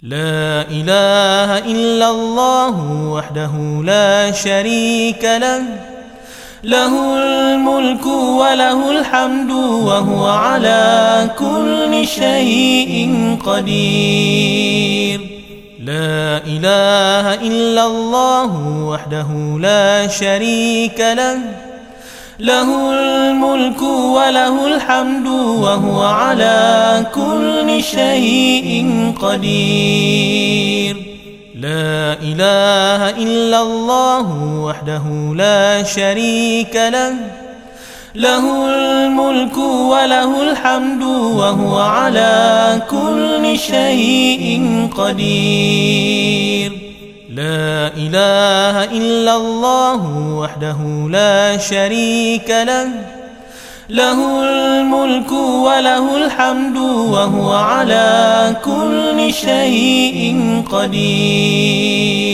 لا إله إلا الله وحده لا شريك له، له الملك وله الحمد وهو على كل شيء قدير. لا إله إلا الله وحده لا شريك له، له الملك وله الحمد وهو على كل شيء قدير. لا إله إلا الله وحده لا شريك له، له الملك وله الحمد وهو على كل شيء قدير. لا إله إلا الله وحده لا شريك له، له الملك وله الحمد وهو على كل شيء قدير.